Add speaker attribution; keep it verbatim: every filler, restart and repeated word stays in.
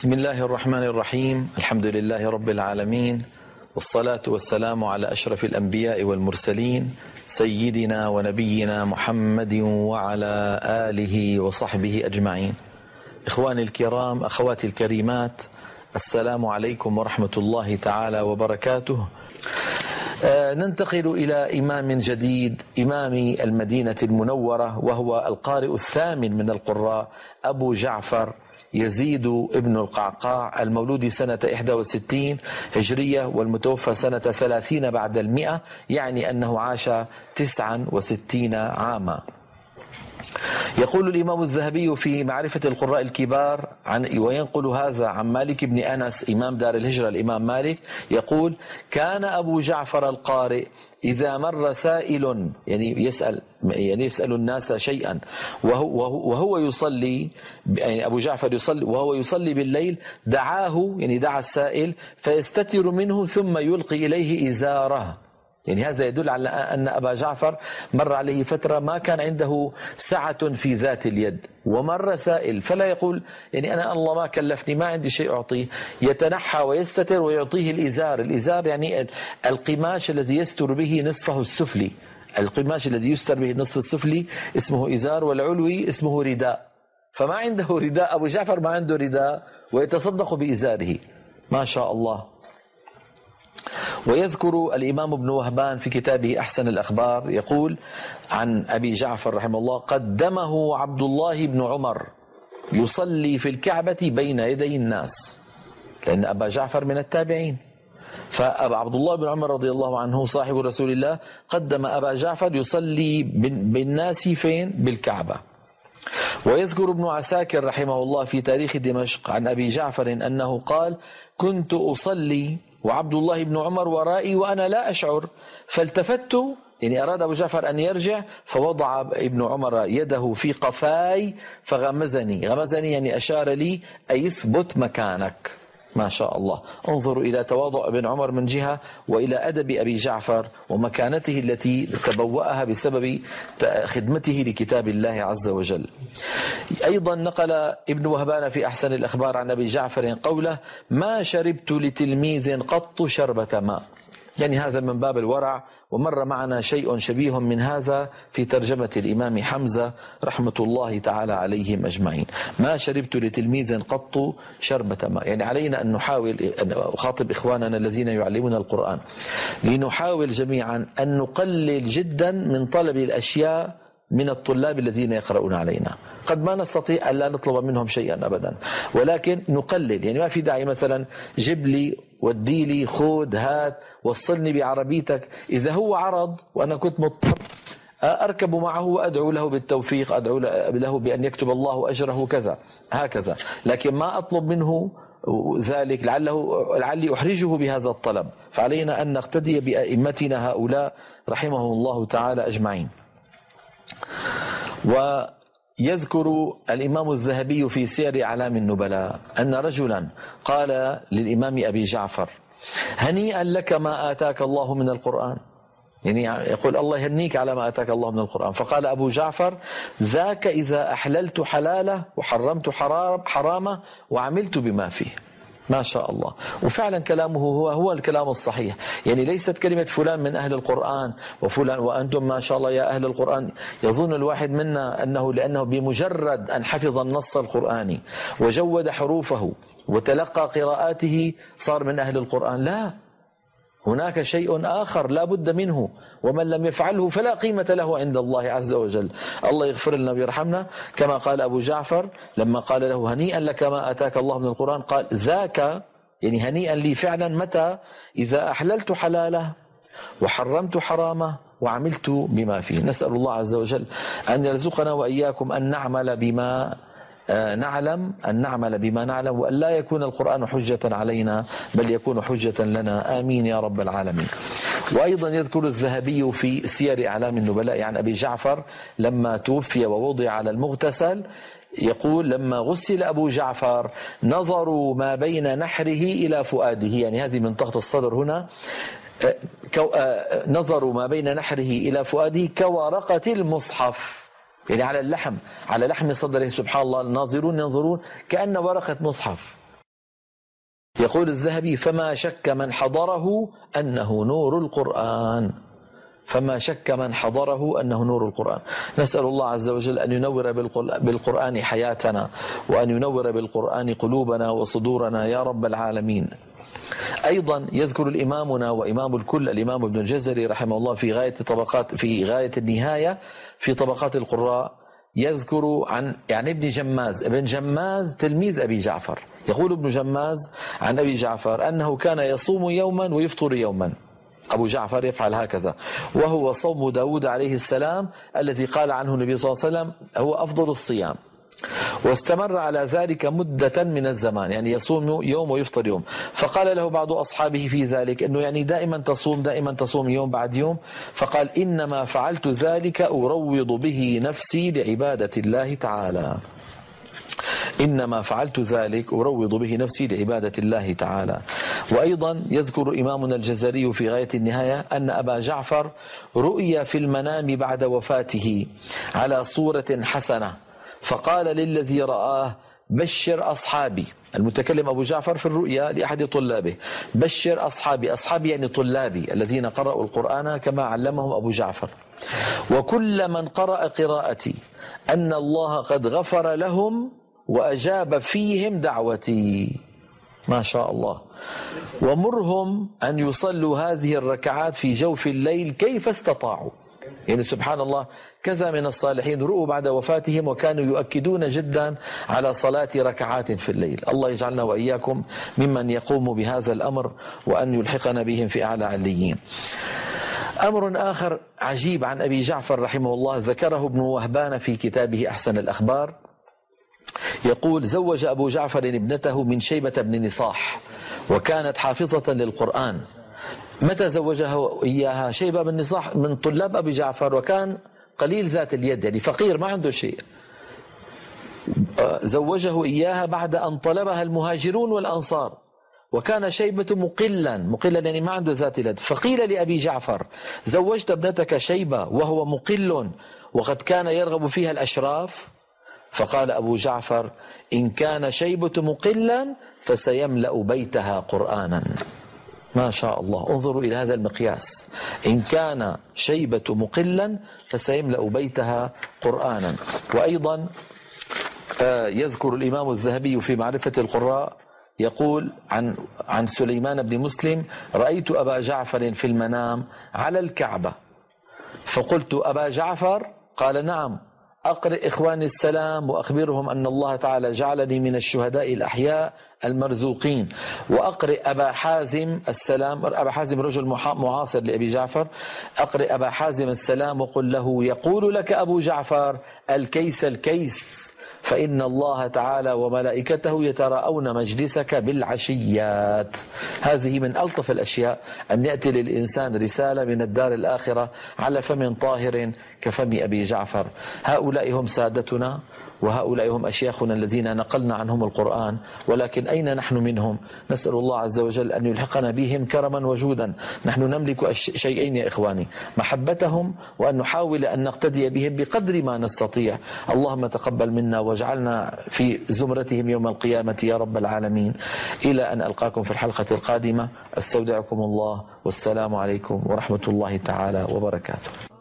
Speaker 1: بسم الله الرحمن الرحيم. الحمد لله رب العالمين، والصلاة والسلام على أشرف الأنبياء والمرسلين سيدنا ونبينا محمد وعلى آله وصحبه أجمعين. إخواني الكرام، أخواتي الكريمات، السلام عليكم ورحمة الله تعالى وبركاته. آه ننتقل إلى إمام جديد، إمام المدينة المنورة، وهو القارئ الثامن من القراء، أبو جعفر يزيد ابن القعقاع، المولود سنة إحدى وستين هجرية والمتوفى سنة ثلاثين بعد المئة، يعني أنه عاش تسعا وستين عاما. يقول الإمام الذهبي في معرفة القراء الكبار عن وينقل هذا عن مالك بن أنس إمام دار الهجرة الإمام مالك، يقول: كان أبو جعفر القارئ إذا مر سائل، يعني يسأل يعني يسأل الناس شيئا وهو, وهو يصلي، يعني أبو جعفر يصلي وهو يصلي بالليل، دعاه، يعني دعا السائل فيستتر منه ثم يلقي إليه إزاره. يعني هذا يدل على أن أبا جعفر مر عليه فترة ما كان عنده سعة في ذات اليد، ومر سائل فلا يقول يعني أنا الله ما كلفني، ما عندي شيء أعطيه، يتنحى ويستتر ويعطيه الإزار. الإزار يعني القماش الذي يستر به نصفه السفلي، القماش الذي يستر به النصف السفلي اسمه إزار، والعلوي اسمه رداء. فما عنده رداء، أبو جعفر ما عنده رداء ويتصدق بإزاره، ما شاء الله. ويذكر الإمام ابن وهبان في كتابه أحسن الأخبار، يقول عن أبي جعفر رحمه الله: قدمه عبد الله بن عمر يصلي في الكعبة بين يدي الناس، لأن أبا جعفر من التابعين. فأبا عبد الله بن عمر رضي الله عنه صاحب رسول الله قدم أبا جعفر يصلي بالناس فين؟ بالكعبة. ويذكر ابن عساكر رحمه الله في تاريخ دمشق عن أبي جعفر أنه قال: كنت أصلي وعبد الله بن عمر ورائي وأنا لا أشعر، فالتفت، يعني أراد أبو جعفر أن يرجع، فوضع ابن عمر يده في قفاي فغمزني، غمزني يعني أشار لي أي اثبت مكانك. ما شاء الله. انظروا إلى تواضع ابن عمر من جهة، وإلى أدب أبي جعفر ومكانته التي تبوأها بسبب خدمته لكتاب الله عز وجل. أيضا نقل ابن وهبان في أحسن الأخبار عن أبي جعفر قوله: ما شربت لتلميذ قط شربة ماء، يعني هذا من باب الورع. ومر معنا شيء شبيه من هذا في ترجمة الإمام حمزة رحمة الله تعالى عليهم أجمعين: ما شربت لتلميذ قط شربة ماء. يعني علينا أن نحاول، أن أخاطب إخواننا الذين يعلمون القرآن، لنحاول جميعا أن نقلل جدا من طلب الأشياء من الطلاب الذين يقرؤون علينا. قد ما نستطيع أن لا نطلب منهم شيئا أبدا، ولكن نقلل. يعني ما في داعي مثلا جيب لي، ودي لي، خذ، هات، وصلني بعربيتك. إذا هو عرض وأنا كنت مضطر أركب معه وأدعو له بالتوفيق، أدعو له بأن يكتب الله أجره كذا هكذا، لكن ما أطلب منه ذلك لعله لعلي أحرجه بهذا الطلب. فعلينا أن نقتدي بأئمتنا هؤلاء رحمهم الله تعالى أجمعين. ويذكر الإمام الذهبي في سير أعلام النبلاء أن رجلا قال للإمام أبي جعفر: هنيئا لك ما آتاك الله من القرآن، يعني يقول الله يهنيك على ما آتاك الله من القرآن. فقال أبو جعفر: ذاك إذا أحللت حلاله وحرمت حرامه وعملت بما فيه. ما شاء الله. وفعلا كلامه هو هو الكلام الصحيح. يعني ليست كلمة فلان من أهل القرآن وفلان وأنتم ما شاء الله يا أهل القرآن، يظن الواحد منا أنه لأنه بمجرد أن حفظ النص القرآني وجود حروفه وتلقى قراءاته صار من أهل القرآن. لا، هناك شيء آخر لا بد منه، ومن لم يفعله فلا قيمة له عند الله عز وجل. الله يغفر لنا ويرحمنا. كما قال أبو جعفر لما قال له: هنيئا لك ما أتاك الله من القرآن، قال: ذاك يعني هنيئا لي فعلا متى؟ إذا أحللت حلاله وحرمت حرامه وعملت بما فيه. نسأل الله عز وجل أن يرزقنا وإياكم أن نعمل بما نعلم أن نعمل بما نعلم، وأن لا يكون القرآن حجة علينا بل يكون حجة لنا، آمين يا رب العالمين. وأيضا يذكر الذهبي في سير أعلام النبلاء عن أبي جعفر لما توفي ووضع على المغتسل، يقول: لما غسل أبو جعفر نظروا ما بين نحره إلى فؤاده، يعني هذه منطقة الصدر هنا، نظروا ما بين نحره إلى فؤاده كورقة المصحف، يعني على اللحم، على لحم صدره. سبحان الله، الناظرون ينظرون كأن ورقة مصحف. يقول الذهبي: فما شك من حضره أنه نور القرآن. فما شك من حضره أنه نور القرآن. نسأل الله عز وجل أن ينور بالقرآن حياتنا، وأن ينور بالقرآن قلوبنا وصدورنا يا رب العالمين. أيضا يذكر الإمامنا وإمام الكل الإمام ابن الجزري رحمه الله في غاية طبقات في غاية النهاية في طبقات القراء، يذكر عن يعني ابن جماز. ابن جماز تلميذ أبي جعفر. يقول ابن جماز عن أبي جعفر أنه كان يصوم يوما ويفطر يوما. أبو جعفر يفعل هكذا، وهو صوم داود عليه السلام الذي قال عنه النبي صلى الله عليه وسلم هو أفضل الصيام، واستمر على ذلك مدة من الزمان، يعني يصوم يوم ويفطر يوم. فقال له بعض أصحابه في ذلك أنه يعني دائما تصوم دائما تصوم يوم بعد يوم، فقال: إنما فعلت ذلك أروض به نفسي لعبادة الله تعالى. إنما فعلت ذلك أروض به نفسي لعبادة الله تعالى. وأيضا يذكر إمامنا الجزري في غاية النهاية أن أبا جعفر رؤي في المنام بعد وفاته على صورة حسنة، فقال للذي رآه: بشر أصحابي. المتكلم أبو جعفر في الرؤيا لأحد طلابه: بشر أصحابي. أصحابي يعني طلابي الذين قرأوا القرآن كما علمهم أبو جعفر. وكل من قرأ قراءتي أن الله قد غفر لهم وأجاب فيهم دعوتي. ما شاء الله. ومرهم أن يصلوا هذه الركعات في جوف الليل كيف استطاعوا. يعني سبحان الله، كذا من الصالحين رؤوا بعد وفاتهم وكانوا يؤكدون جدا على صلاة ركعات في الليل. الله يجعلنا وإياكم ممن يقوم بهذا الأمر، وأن يلحقنا بهم في أعلى عليين. أمر آخر عجيب عن أبي جعفر رحمه الله ذكره ابن وهبان في كتابه أحسن الأخبار. يقول: زوج أبو جعفر ابنته من شيبة بن نصاح، وكانت حافظة للقرآن. متى زوجها إياها؟ شيبة بن نصاح من طلاب أبي جعفر، وكان قليل ذات اليد، يعني فقير ما عنده شيء. زوجه إياها بعد أن طلبها المهاجرون والأنصار، وكان شيبة مقلا. مقلا يعني ما عنده ذات اليد. فقيل لأبي جعفر: زوجت ابنتك شيبة وهو مقل وقد كان يرغب فيها الأشراف؟ فقال أبو جعفر: إن كان شيبة مقلا فسيملأ بيتها قرآنا. ما شاء الله، انظروا إلى هذا المقياس. إن كان شيبة مقلا فسيملأ بيتها قرآنا. وأيضا يذكر الإمام الذهبي في معرفة القراء يقول عن عن سليمان بن مسلم: رأيت أبا جعفر في المنام على الكعبة، فقلت: أبا جعفر؟ قال: نعم. أقرئ إخواني السلام وأخبرهم أن الله تعالى جعلني من الشهداء الأحياء المرزوقين. وأقرئ أبا حازم السلام. أبا حازم رجل معاصر لأبي جعفر. أقرئ أبا حازم السلام وقل له: يقول لك أبو جعفر الكيس الكيس، فإن الله تعالى وملائكته يتراءون مجلسك بالعشيات. هذه من ألطف الأشياء، أن يأتي للإنسان رسالة من الدار الآخرة على فم طاهر كفم أبي جعفر. هؤلاء هم سادتنا، وهؤلاء هم أشياخنا الذين نقلنا عنهم القرآن، ولكن أين نحن منهم؟ نسأل الله عز وجل أن يلحقنا بهم كرما وجودا. نحن نملك شيئين يا إخواني: محبتهم، وأن نحاول أن نقتدي بهم بقدر ما نستطيع. اللهم تقبل منا واجعلنا في زمرتهم يوم القيامة يا رب العالمين. إلى أن ألقاكم في الحلقة القادمة، أستودعكم الله، والسلام عليكم ورحمة الله تعالى وبركاته.